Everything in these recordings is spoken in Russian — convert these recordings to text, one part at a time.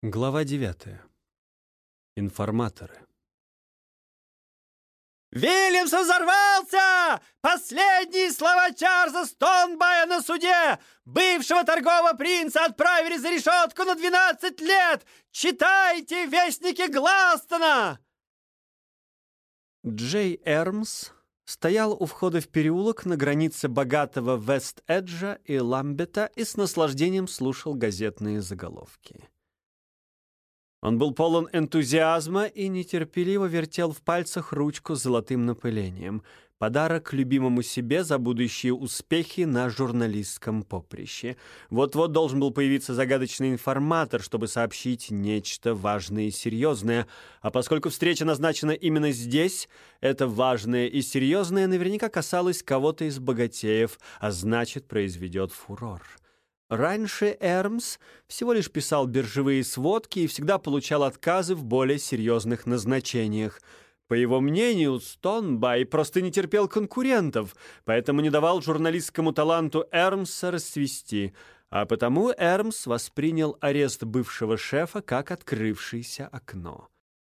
Глава 9. Информаторы. «Вильямсон взорвался! Последние слова Чарльза Стоунбая на суде! Бывшего торгового принца отправили за решетку на 12 лет! Читайте вестники Гластона!» Джей Эрмс стоял у входа в переулок на границе богатого Вест-Эджа и Ламбета и с наслаждением слушал газетные заголовки. Он был полон энтузиазма и нетерпеливо вертел в пальцах ручку с золотым напылением. Подарок любимому себе за будущие успехи на журналистском поприще. Вот-вот должен был появиться загадочный информатор, чтобы сообщить нечто важное и серьезное. А поскольку встреча назначена именно здесь, это важное и серьезное наверняка касалось кого-то из богатеев, а значит, произведет фурор. Раньше Эрмс всего лишь писал биржевые сводки и всегда получал отказы в более серьезных назначениях. По его мнению, Стоунбай просто не терпел конкурентов, поэтому не давал журналистскому таланту Эрмса расцвести, а потому Эрмс воспринял арест бывшего шефа как открывшееся окно.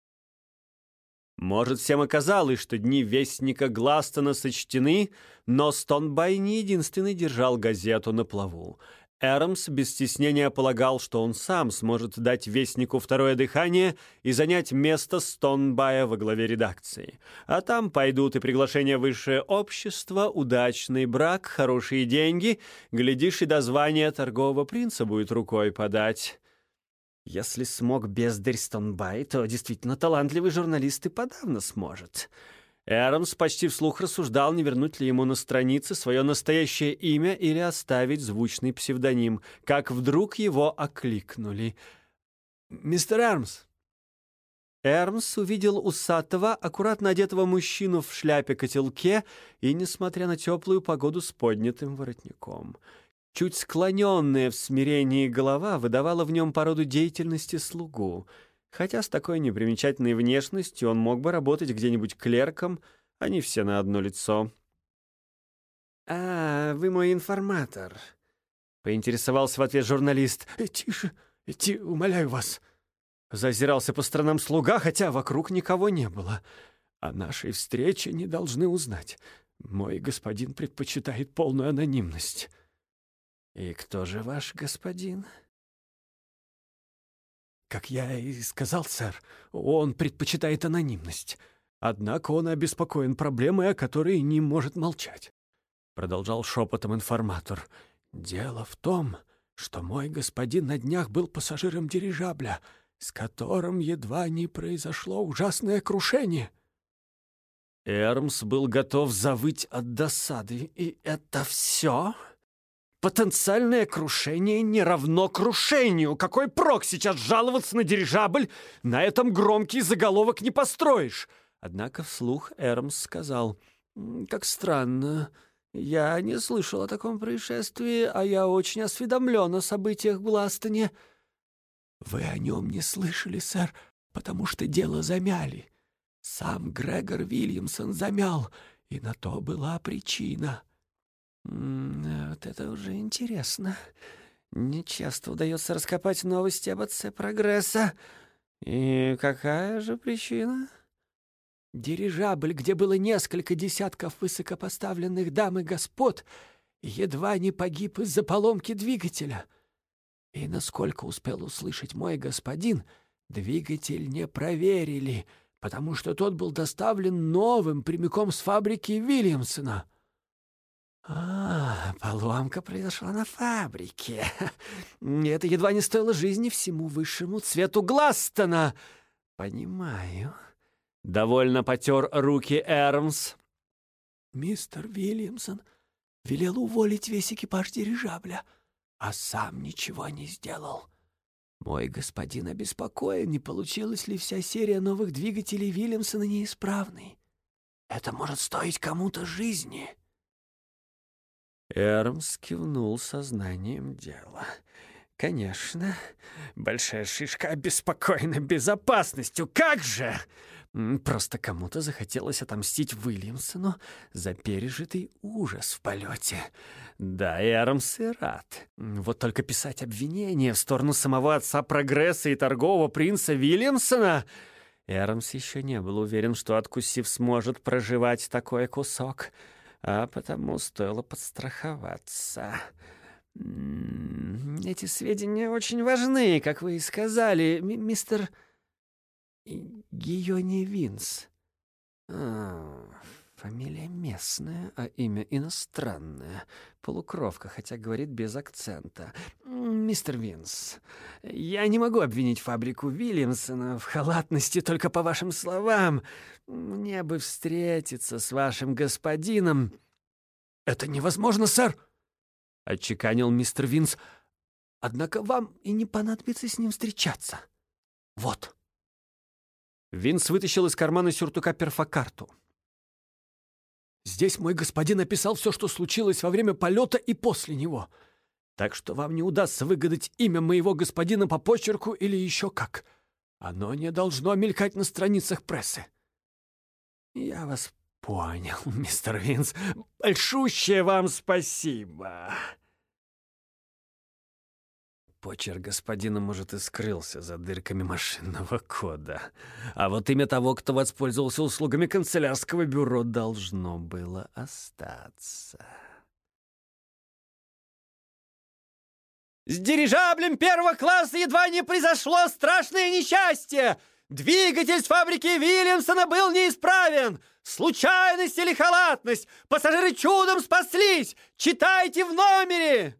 Может, всем и казалось, что дни вестника Гластона сочтены, но Стоунбай не единственный держал газету на плаву. Эрмс без стеснения полагал, что он сам сможет дать вестнику второе дыхание и занять место Стоунбая во главе редакции. А там пойдут и приглашения в высшее общество, удачный брак, хорошие деньги. Глядишь, и до звания торгового принца будет рукой подать. Если смог бездарь Стоунбай, то действительно талантливый журналист и подавно сможет. Эрмс почти вслух рассуждал, не вернуть ли ему на странице свое настоящее имя или оставить звучный псевдоним, как вдруг его окликнули. «Мистер Эрмс!» Эрмс увидел усатого, аккуратно одетого мужчину в шляпе-котелке и, несмотря на теплую погоду, с поднятым воротником. Чуть склоненная в смирении голова выдавала в нем породу деятельности слугу. Хотя с такой непримечательной внешностью он мог бы работать где-нибудь клерком, а не все на одно лицо. «А, вы мой информатор», — поинтересовался в ответ журналист. «Тише, умоляю вас», — зазирался по сторонам слуга, хотя вокруг никого не было. «О нашей встрече не должны узнать. Мой господин предпочитает полную анонимность». «И кто же ваш господин?» «Как я и сказал, сэр, он предпочитает анонимность. Однако он обеспокоен проблемой, о которой не может молчать», — продолжал шепотом информатор. «Дело в том, что мой господин на днях был пассажиром дирижабля, с которым едва не произошло ужасное крушение». Эрмс был готов завыть от досады. «И это все? Потенциальное крушение не равно крушению. Какой прок сейчас жаловаться на дирижабль? На этом громкий заголовок не построишь». Однако вслух Эрмс сказал: «Как странно. Я не слышал о таком происшествии, а я очень осведомлен о событиях в Гластоне». «Вы о нем не слышали, сэр, потому что дело замяли. Сам Грегор Вильямсон замял, и на то была причина». «Вот это уже интересно. Не часто удается раскопать новости об отце прогресса. И какая же причина?» «Дирижабль, где было несколько десятков высокопоставленных дам и господ, едва не погиб из-за поломки двигателя. И, насколько успел услышать мой господин, двигатель не проверили, потому что тот был доставлен новым прямиком с фабрики Вильямсона». Поломка произошла на фабрике. Это едва не стоило жизни всему высшему цвету Гластона. Понимаю. Довольно потер руки Эрмс. Мистер Вильямсон велел уволить весь экипаж дирижабля, а сам ничего не сделал. Мой господин обеспокоен, не получилась ли вся серия новых двигателей Вильямсона неисправной. Это может стоить кому-то жизни. Эрмс кивнул сознанием дела. Конечно, большая шишка обеспокоена безопасностью. Как же! Просто кому-то захотелось отомстить Уильямсону за пережитый ужас в полете. Да, и Арамс и рад. Вот только писать обвинения в сторону самого отца прогресса и торгового принца Уильямсона... Арамс еще не был уверен, что откусив сможет проживать такой кусок, а потому стоило подстраховаться. Эти сведения очень важны, как вы и сказали, мистер Гийони Винс. Фамилия местная, а имя иностранное. Полукровка, хотя говорит без акцента. Мистер Винс, я не могу обвинить фабрику Уильямсона в халатности только по вашим словам. Мне бы встретиться с вашим господином. Это невозможно, сэр, — отчеканил мистер Винс. «Однако вам и не понадобится с ним встречаться. Вот». Винс вытащил из кармана сюртука перфокарту. «Здесь мой господин описал все, что случилось во время полета и после него. Так что вам не удастся выгадать имя моего господина по почерку или еще как. Оно не должно мелькать на страницах прессы». «Я вас понял, мистер Винс. Большущее вам спасибо». Почерк господина, может, и скрылся за дырками машинного кода. А вот имя того, кто воспользовался услугами канцелярского бюро, должно было остаться. С дирижаблем первого класса едва не произошло страшное несчастье. Двигатель с фабрики Уильямсона был неисправен. Случайность или халатность? Пассажиры чудом спаслись. Читайте в номере.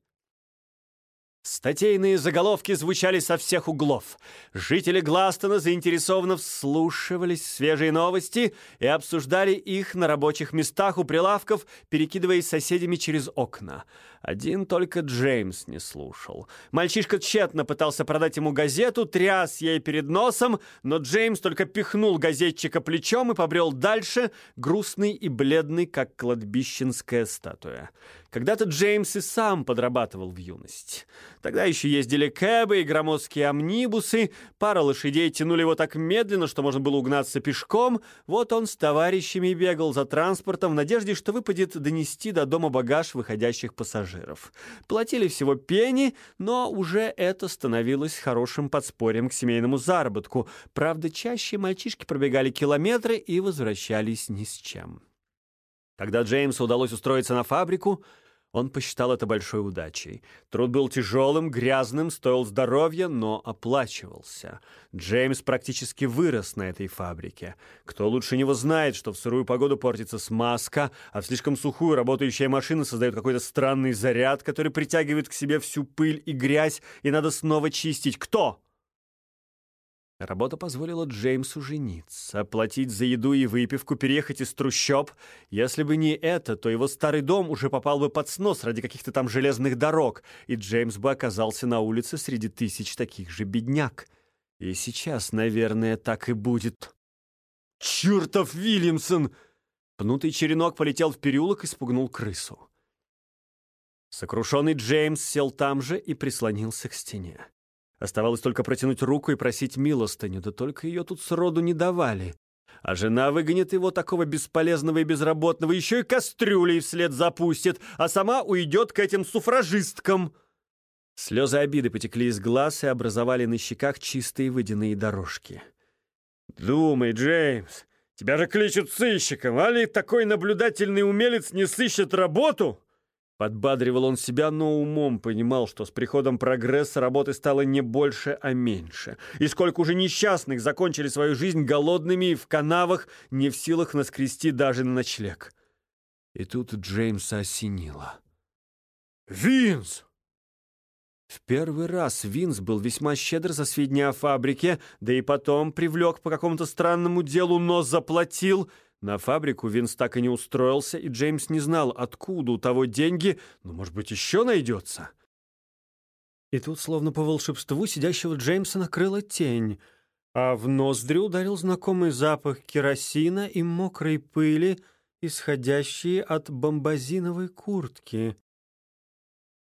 Статейные заголовки звучали со всех углов. Жители Гластона заинтересованно вслушивались в свежие новости и обсуждали их на рабочих местах у прилавков, перекидываясь с соседями через окна. Один только Джеймс не слушал. Мальчишка тщетно пытался продать ему газету, тряс ей перед носом, но Джеймс только пихнул газетчика плечом и побрел дальше, грустный и бледный, как кладбищенская статуя. Когда-то Джеймс и сам подрабатывал в юность. Тогда еще ездили кэбы и громоздкие амнибусы, пара лошадей тянули его так медленно, что можно было угнаться пешком. Вот он с товарищами бегал за транспортом в надежде, что выпадет донести до дома багаж выходящих пассажиров. Платили всего пенни, но уже это становилось хорошим подспорьем к семейному заработку. Правда, чаще мальчишки пробегали километры и возвращались ни с чем. Когда Джеймсу удалось устроиться на фабрику, он посчитал это большой удачей. Труд был тяжелым, грязным, стоил здоровья, но оплачивался. Джеймс практически вырос на этой фабрике. Кто лучше него знает, что в сырую погоду портится смазка, а в слишком сухую работающая машина создает какой-то странный заряд, который притягивает к себе всю пыль и грязь, и надо снова чистить. Кто? Работа позволила Джеймсу жениться, оплатить за еду и выпивку, переехать из трущоб. Если бы не это, то его старый дом уже попал бы под снос ради каких-то там железных дорог, и Джеймс бы оказался на улице среди тысяч таких же бедняк. И сейчас, наверное, так и будет. «Чертов Уильямсон!» Пнутый черенок полетел в переулок и спугнул крысу. Сокрушенный Джеймс сел там же и прислонился к стене. Оставалось только протянуть руку и просить милостыню, да только ее тут сроду не давали. А жена выгонит его, такого бесполезного и безработного, еще и кастрюлей вслед запустит, а сама уйдет к этим суфражисткам. Слезы обиды потекли из глаз и образовали на щеках чистые водяные дорожки. «Думай, Джеймс, тебя же кличут сыщиком, а ли такой наблюдательный умелец не сыщет работу?» Подбадривал он себя, но умом понимал, что с приходом прогресса работы стало не больше, а меньше. И сколько уже несчастных закончили свою жизнь голодными и в канавах, не в силах наскрести даже на ночлег. И тут Джеймса осенило. «Винс!» В первый раз Винс был весьма щедр за сведения о фабрике, да и потом привлек по какому-то странному делу, но заплатил. На фабрику Винс так и не устроился, и Джеймс не знал, откуда у того деньги, но, может быть, еще найдется. И тут, словно по волшебству, сидящего Джеймса накрыла тень, а в ноздри ударил знакомый запах керосина и мокрой пыли, исходящие от бомбазиновой куртки.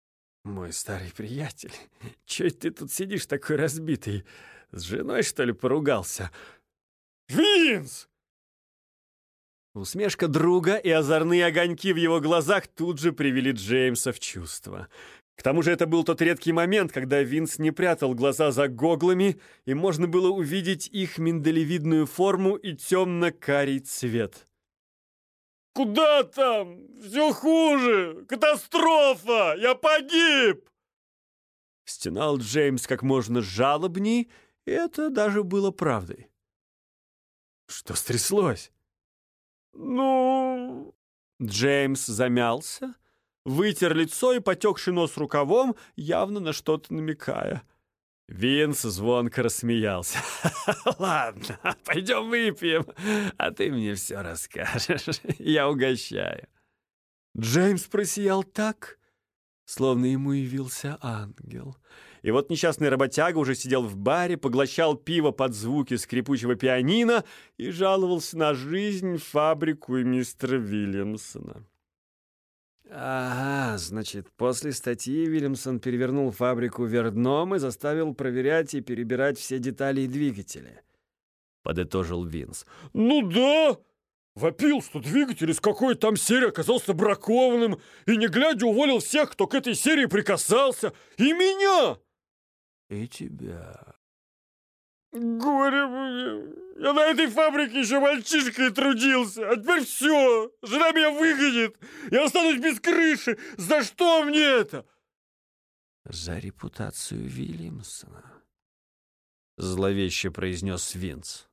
«Мой старый приятель, чё ты тут сидишь такой разбитый? С женой, что ли, поругался?» «Винс!» Усмешка друга и озорные огоньки в его глазах тут же привели Джеймса в чувство. К тому же это был тот редкий момент, когда Винс не прятал глаза за гоглами, и можно было увидеть их миндалевидную форму и темно-карий цвет. «Куда там? Все хуже! Катастрофа! Я погиб!» Стенал Джеймс как можно жалобней, и это даже было правдой. Что стряслось? «Ну...» Джеймс замялся, вытер лицо и потекший нос рукавом, явно на что-то намекая. Винс звонко рассмеялся. «Ладно, пойдем выпьем, а ты мне все расскажешь. Я угощаю». Джеймс просиял так, словно ему явился ангел. И вот несчастный работяга уже сидел в баре, поглощал пиво под звуки скрипучего пианино и жаловался на жизнь, фабрику и мистера Вильямсона. «Ага, значит, после статьи Вильямсон перевернул фабрику вверх дном и заставил проверять и перебирать все детали и двигатели», — подытожил Винс. «Ну да! Вопил, что двигатель из какой-то там серии оказался бракованным, и не глядя уволил всех, кто к этой серии прикасался, и меня!» «И тебя». «Горе мне! Я на этой фабрике еще мальчишкой трудился, а теперь все! Жена меня выгонит! Я останусь без крыши! За что мне это?» «За репутацию Вильямсона», — зловеще произнес Винс.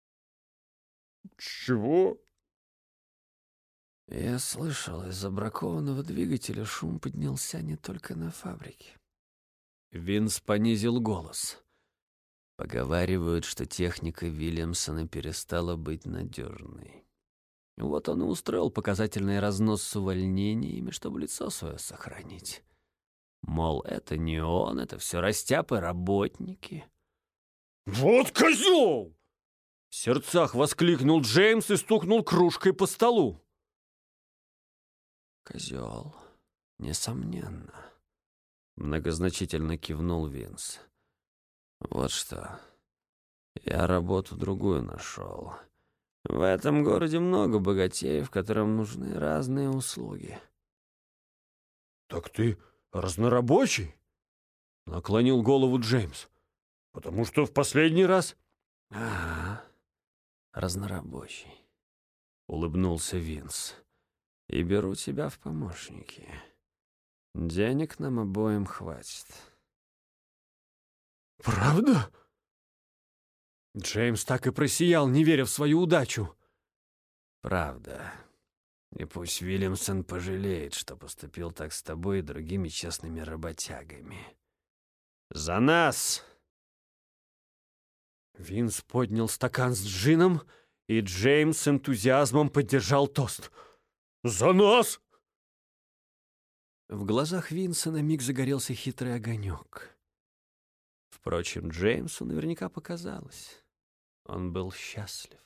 «Чего?» «Я слышал, из-за бракованного двигателя шум поднялся не только на фабрике». Винс понизил голос. «Поговаривают, что техника Вильямсона перестала быть надежной. Вот он и устроил показательный разнос с увольнениями, чтобы лицо свое сохранить. Мол, это не он, это все растяпы-работники». «Вот козел!» В сердцах воскликнул Джеймс и стукнул кружкой по столу. «Козел, несомненно», — многозначительно кивнул Винс. «Вот что, я работу другую нашел. В этом городе много богатеев, которым нужны разные услуги». «Так ты разнорабочий?» — наклонил голову Джеймс. «Потому что в последний раз...» «Ага, разнорабочий», — улыбнулся Винс. «И беру тебя в помощники. Денег нам обоим хватит». «Правда?» Джеймс так и просиял, не веря в свою удачу. «Правда. И пусть Вильямсон пожалеет, что поступил так с тобой и другими честными работягами. За нас!» Винс поднял стакан с джином, и Джеймс с энтузиазмом поддержал тост. «За нас!» В глазах Винса на миг загорелся хитрый огонек. Впрочем, Джеймсу наверняка показалось. Он был счастлив.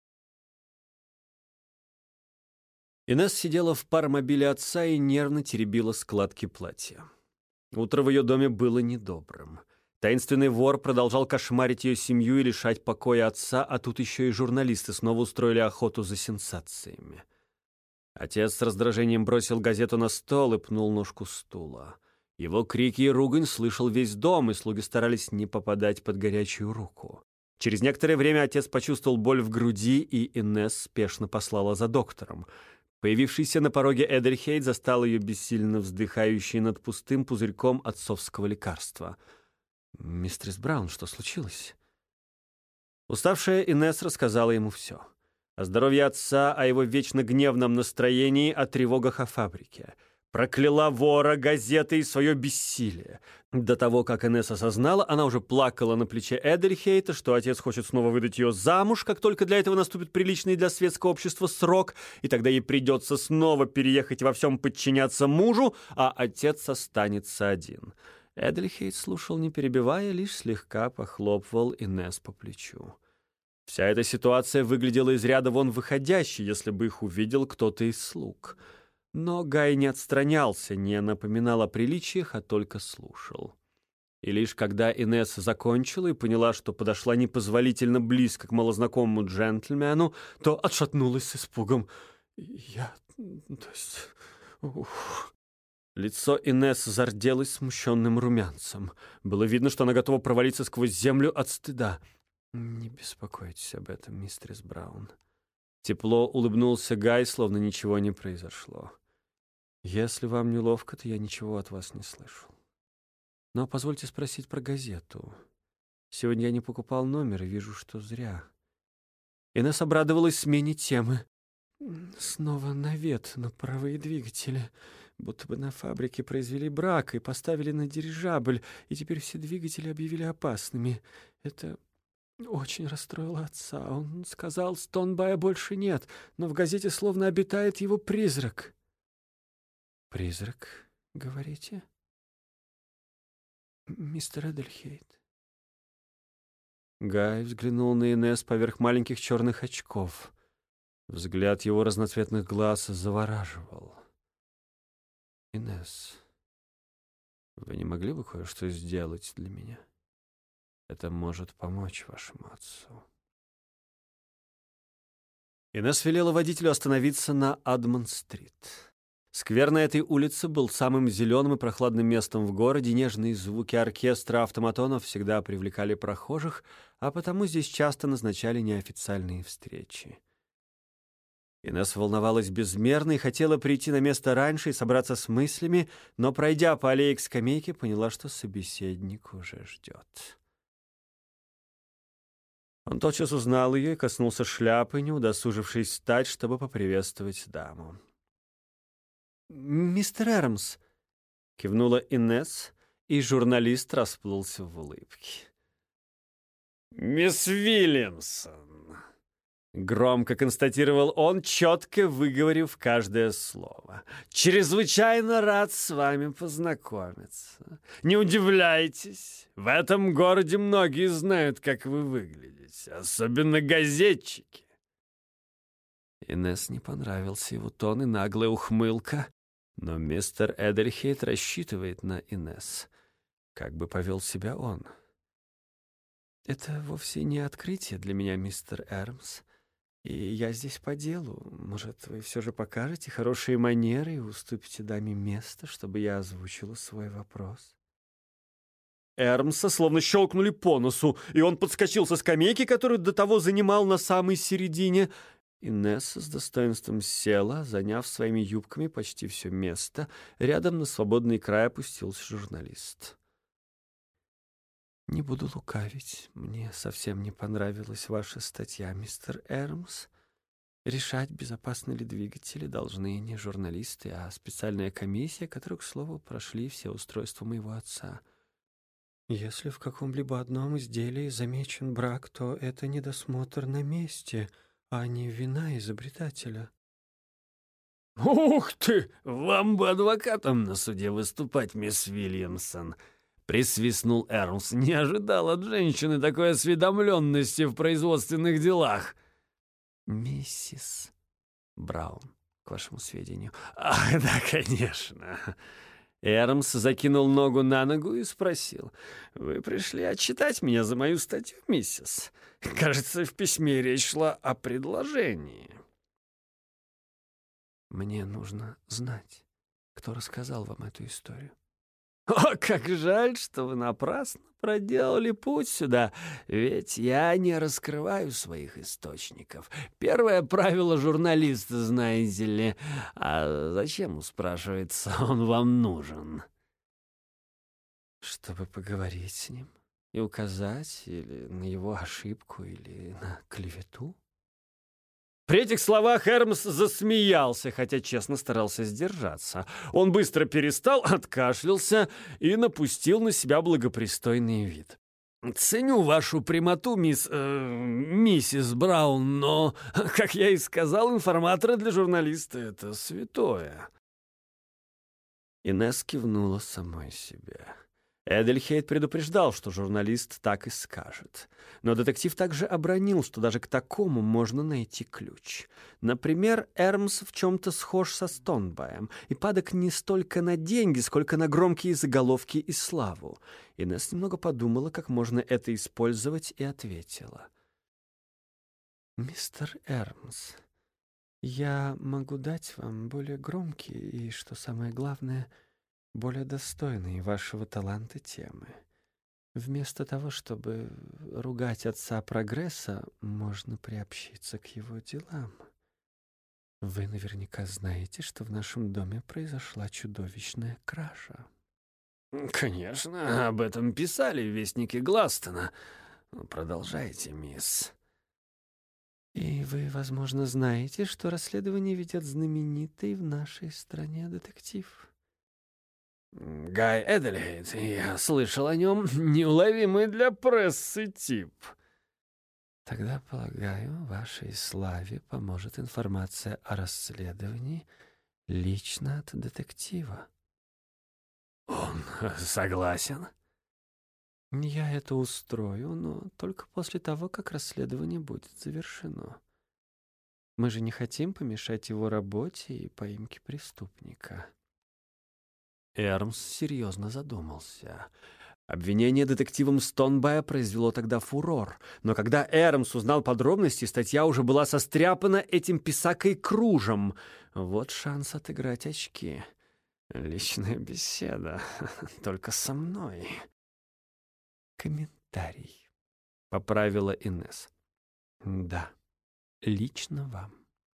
Инесс сидела в паромобиле отца и нервно теребила складки платья. Утро в ее доме было недобрым. Таинственный вор продолжал кошмарить ее семью и лишать покоя отца, а тут еще и журналисты снова устроили охоту за сенсациями. Отец с раздражением бросил газету на стол и пнул ножку стула. Его крики и ругань слышал весь дом, и слуги старались не попадать под горячую руку. Через некоторое время отец почувствовал боль в груди, и Инесс спешно послала за доктором. Появившийся на пороге Эдельхейт застал ее бессильно вздыхающей над пустым пузырьком отцовского лекарства. «Мистерс Браун, что случилось?» Уставшая Инесс рассказала ему все. О здоровье отца, о его вечно гневном настроении, о тревогах о фабрике. Прокляла вора, газеты и свое бессилие. До того, как Инесс осознала, она уже плакала на плече Эдельхейта, что отец хочет снова выдать ее замуж, как только для этого наступит приличный для светского общества срок, и тогда ей придется снова переехать и во всем подчиняться мужу, а отец останется один. Эдельхейт слушал, не перебивая, лишь слегка похлопывал Инесс по плечу. Вся эта ситуация выглядела из ряда вон выходящей, если бы их увидел кто-то из слуг. Но Гай не отстранялся, не напоминал о приличиях, а только слушал. И лишь когда Инесс закончила и поняла, что подошла непозволительно близко к малознакомому джентльмену, то отшатнулась с испугом. То есть... Ух. Лицо Инесс зарделось смущенным румянцем. Было видно, что она готова провалиться сквозь землю от стыда. «Не беспокойтесь об этом, мистерис Браун». Тепло улыбнулся Гай, словно ничего не произошло. «Если вам неловко, то я ничего от вас не слышал. Но позвольте спросить про газету. Сегодня я не покупал номер и вижу, что зря». Инесс обрадовалась смене темы. «Снова навет на паровые двигатели. Будто бы на фабрике произвели брак и поставили на дирижабль, и теперь все двигатели объявили опасными. Это очень расстроило отца. Он сказал, Стоунбая больше нет, но в газете словно обитает его призрак». «Призрак, говорите?» «Мистер Эдельхейт». Гай взглянул на Инесс поверх маленьких черных очков. Взгляд его разноцветных глаз завораживал. «Инесс, вы не могли бы кое-что сделать для меня? Это может помочь вашему отцу». Инесс велела водителю остановиться на Адмонд-стрит. Сквер на этой улице был самым зеленым и прохладным местом в городе. Нежные звуки оркестра автоматонов всегда привлекали прохожих, а потому здесь часто назначали неофициальные встречи. Инесс волновалась безмерно и хотела прийти на место раньше и собраться с мыслями, но, пройдя по аллее к скамейке, поняла, что собеседник уже ждет. Он тотчас узнал ее и коснулся шляпы, не удосужившись встать, чтобы поприветствовать даму. «Мистер Эрмс», — кивнула Инесс, и журналист расплылся в улыбке. «Мисс Вильямсон», — громко констатировал он, четко выговорив каждое слово. «Чрезвычайно рад с вами познакомиться. Не удивляйтесь, в этом городе многие знают, как вы выглядите, особенно газетчики». Инесс не понравился его тон и наглая ухмылка, но мистер Эдельхейт рассчитывает на Инесс. Как бы повел себя он? «Это вовсе не открытие для меня, мистер Эрмс. И я здесь по делу. Может, вы все же покажете хорошие манеры и уступите даме место, чтобы я озвучила свой вопрос?» Эрмса словно щелкнули по носу, и он подскочил со скамейки, которую до того занимал на самой середине. Инесс с достоинством села, заняв своими юбками почти все место. Рядом на свободный край опустился журналист. «Не буду лукавить. Мне совсем не понравилась ваша статья, мистер Эрмс. Решать, безопасны ли двигатели, должны не журналисты, а специальная комиссия, которую, к слову, прошли все устройства моего отца. Если в каком-либо одном изделии замечен брак, то это недосмотр на месте, а не вина изобретателя». «Ух ты! Вам бы адвокатом на суде выступать, мисс Вильямсон!» — присвистнул Эрмс. «Не ожидал от женщины такой осведомленности в производственных делах». «Миссис Браун, к вашему сведению». «Ах, да, конечно». Эрмс закинул ногу на ногу и спросил. «Вы пришли отчитать меня за мою статью, миссис? Кажется, в письме речь шла о предложении». «Мне нужно знать, кто рассказал вам эту историю». «О, как жаль, что вы напрасно проделали путь сюда, ведь я не раскрываю своих источников. Первое правило журналиста, знаете ли. А зачем, спрашивается, он вам нужен?» «Чтобы поговорить с ним и указать или на его ошибку, или на клевету». При этих словах Эрмс засмеялся, хотя честно старался сдержаться. Он быстро перестал, откашлялся и напустил на себя благопристойный вид. «Ценю вашу прямоту, миссис Браун, но, как я и сказал, информаторы для журналиста — это святое». Инесс кивнула самой себе. Эдельхейт предупреждал, что журналист так и скажет. Но детектив также обронил, что даже к такому можно найти ключ. Например, Эрмс в чем-то схож со Стонбаем и падок не столько на деньги, сколько на громкие заголовки и славу. Инесс немного подумала, как можно это использовать, и ответила. «Мистер Эрмс, я могу дать вам более громкие и, что самое главное, более достойные вашего таланта темы. Вместо того, чтобы ругать отца прогресса, можно приобщиться к его делам. Вы наверняка знаете, что в нашем доме произошла чудовищная кража». «Конечно, об этом писали в Вестнике Гластона. Продолжайте, мисс». «И вы, возможно, знаете, что расследование ведет знаменитый в нашей стране детектив». «Гай Эдельхейт, я слышал о нем, неуловимый для прессы тип». «Тогда, полагаю, вашей славе поможет информация о расследовании лично от детектива». «Он согласен?» «Я это устрою, но только после того, как расследование будет завершено. Мы же не хотим помешать его работе и поимке преступника». Эрмс серьезно задумался. Обвинение детективом Стонбая произвело тогда фурор, но когда Эрмс узнал подробности, статья уже была состряпана этим писакой-кружем. Вот шанс отыграть очки. Личная беседа, только со мной. «Комментарий», — поправила Инесс. «Да, лично вам».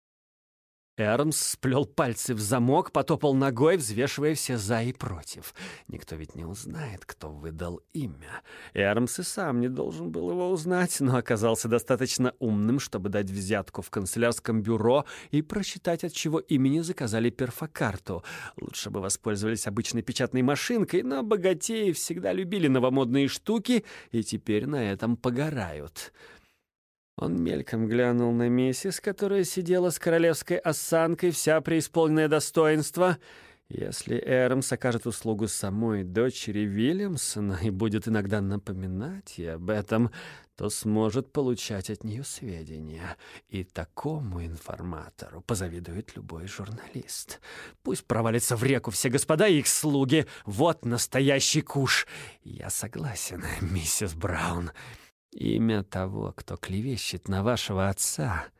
Эрмс сплел пальцы в замок, потопал ногой, взвешивая все «за» и «против». Никто ведь не узнает, кто выдал имя. Эрмс и сам не должен был его узнать, но оказался достаточно умным, чтобы дать взятку в канцелярском бюро и просчитать, от чего имени заказали перфокарту. Лучше бы воспользовались обычной печатной машинкой, но богатеи всегда любили новомодные штуки и теперь на этом погорают. Он мельком глянул на миссис, которая сидела с королевской осанкой, вся преисполненное достоинства. Если Эрмс окажет услугу самой дочери Вильямсона и будет иногда напоминать ей об этом, то сможет получать от нее сведения. И такому информатору позавидует любой журналист. Пусть провалятся в реку все господа и их слуги. Вот настоящий куш. Я согласен, миссис Браун. Имя того, кто клевещет на вашего отца,